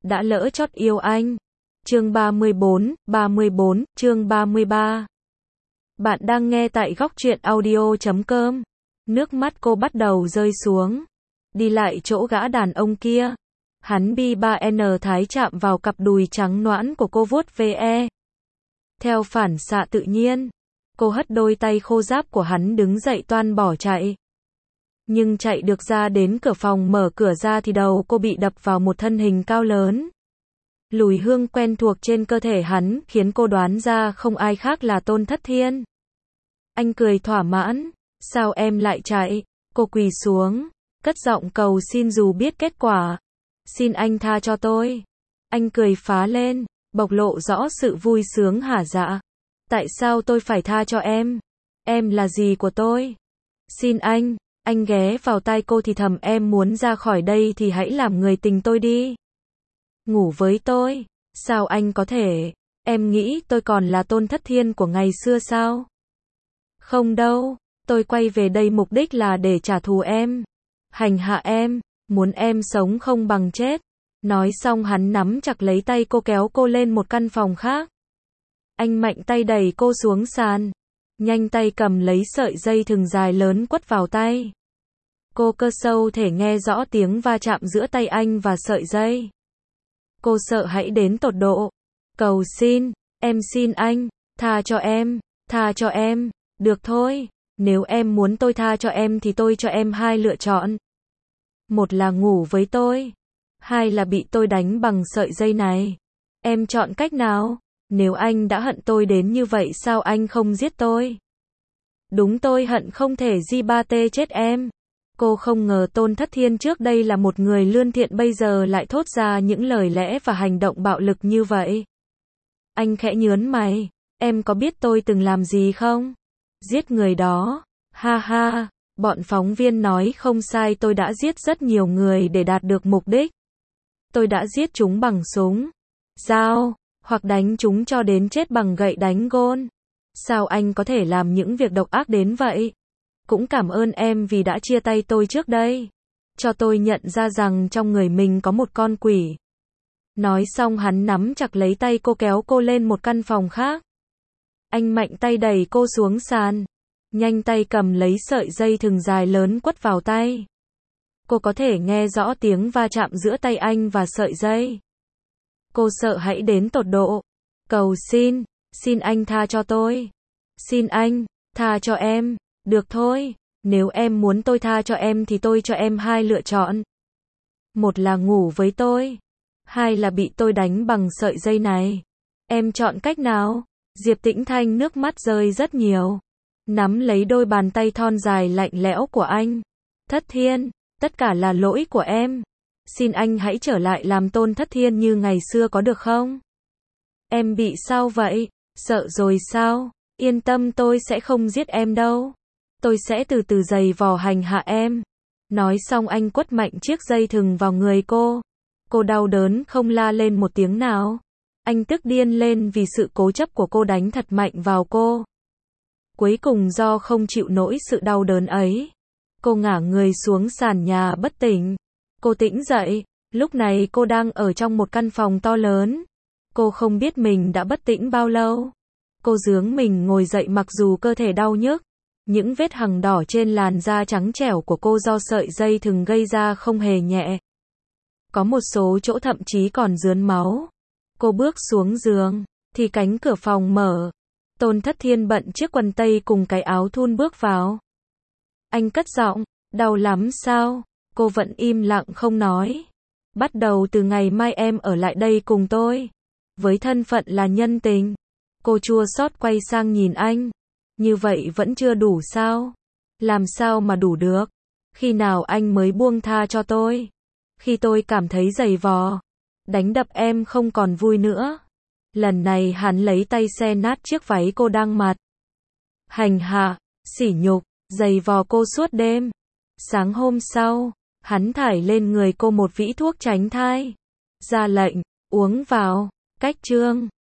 đã lỡ chót yêu anh. Chương 34, chương 33. Bạn đang nghe tại góc truyện audio.com. Nước mắt cô bắt đầu rơi xuống. Đi lại chỗ gã đàn ông kia. Hắn bi 3N thái chạm vào cặp đùi trắng nõn của cô vuốt ve. Theo phản xạ tự nhiên, cô hất đôi tay khô ráp của hắn đứng dậy toan bỏ chạy. Nhưng chạy được ra đến cửa phòng mở cửa ra thì đầu cô bị đập vào một thân hình cao lớn. Mùi hương quen thuộc trên cơ thể hắn khiến cô đoán ra không ai khác là Tôn Thất Thiên. Anh cười thỏa mãn. Sao em lại chạy? Cô quỳ xuống, cất giọng cầu xin dù biết kết quả. Xin anh tha cho tôi. Anh cười phá lên, bộc lộ rõ sự vui sướng hả dạ. Tại sao tôi phải tha cho em? Em là gì của tôi? Xin anh ghé vào tai cô thì thầm, em muốn ra khỏi đây thì hãy làm người tình tôi đi. Ngủ với tôi. Sao anh có thể? Em nghĩ tôi còn là Tôn Thất Thiên của ngày xưa sao? Không đâu, tôi quay về đây mục đích là để trả thù em. Hành hạ em, muốn em sống không bằng chết. Nói xong hắn nắm chặt lấy tay cô kéo cô lên một căn phòng khác. Anh mạnh tay đẩy cô xuống sàn. Nhanh tay cầm lấy sợi dây thừng dài lớn quất vào tay. Cô cơ sâu thể nghe rõ tiếng va chạm giữa tay anh và sợi dây. Cô sợ hãi đến tột độ. Cầu xin, em xin anh, tha cho em, được thôi. Nếu em muốn tôi tha cho em thì tôi cho em hai lựa chọn. Một là ngủ với tôi, hai là bị tôi đánh bằng sợi dây này. Em chọn cách nào? Nếu anh đã hận tôi đến như vậy sao anh không giết tôi? Đúng, tôi hận không thể G3T chết em. Cô không ngờ Tôn Thất Thiên trước đây là một người lương thiện bây giờ lại thốt ra những lời lẽ và hành động bạo lực như vậy. Anh khẽ nhướng mày. Em có biết tôi từng làm gì không? Giết người đó. Ha ha, bọn phóng viên nói không sai, tôi đã giết rất nhiều người để đạt được mục đích. Tôi đã giết chúng bằng súng, dao, hoặc đánh chúng cho đến chết bằng gậy đánh gôn. Sao anh có thể làm những việc độc ác đến vậy? Cũng cảm ơn em vì đã chia tay tôi trước đây. Cho tôi nhận ra rằng trong người mình có một con quỷ. Nói xong hắn nắm chặt lấy tay cô kéo cô lên một căn phòng khác. Anh mạnh tay đẩy cô xuống sàn. Nhanh tay cầm lấy sợi dây thừng dài lớn quất vào tay. Cô có thể nghe rõ tiếng va chạm giữa tay anh và sợi dây. Cô sợ hãi đến tột độ. Cầu xin anh tha cho tôi. Xin anh, tha cho em. Được thôi, nếu em muốn tôi tha cho em thì tôi cho em hai lựa chọn. Một là ngủ với tôi, hai là bị tôi đánh bằng sợi dây này. Em chọn cách nào? Diệp Tĩnh Thanh nước mắt rơi rất nhiều. Nắm lấy đôi bàn tay thon dài lạnh lẽo của anh. Thất Thiên, tất cả là lỗi của em. Xin anh hãy trở lại làm Tôn Thất Thiên như ngày xưa có được không? Em bị sao vậy? Sợ rồi sao? Yên tâm, tôi sẽ không giết em đâu. Tôi sẽ từ từ giày vò hành hạ em. Nói xong anh quất mạnh chiếc dây thừng vào người cô. Cô đau đớn không la lên một tiếng nào. Anh tức điên lên vì sự cố chấp của cô đánh thật mạnh vào cô. Cuối cùng do không chịu nổi sự đau đớn ấy, cô ngả người xuống sàn nhà bất tỉnh. Cô tỉnh dậy, lúc này cô đang ở trong một căn phòng to lớn. Cô không biết mình đã bất tỉnh bao lâu. Cô giương mình ngồi dậy mặc dù cơ thể đau nhức. Những vết hằn đỏ trên làn da trắng trẻo của cô do sợi dây thừng gây ra không hề nhẹ. Có một số chỗ thậm chí còn rướn máu. Cô bước xuống giường, thì cánh cửa phòng mở. Tôn Thất Thiên bận chiếc quần tây cùng cái áo thun bước vào. Anh cất giọng, đau lắm sao? Cô vẫn im lặng không nói. Bắt đầu từ ngày mai em ở lại đây cùng tôi. Với thân phận là nhân tình. Cô chua xót quay sang nhìn anh. Như vậy vẫn chưa đủ sao? Làm sao mà đủ được? Khi nào anh mới buông tha cho tôi? Khi tôi cảm thấy giày vò, đánh đập em không còn vui nữa. Lần này hắn lấy tay xé nát chiếc váy cô đang mặc. Hành hạ, sỉ nhục, giày vò cô suốt đêm. Sáng hôm sau, hắn thải lên người cô một vĩ thuốc tránh thai. Ra lệnh, uống vào. Cách chương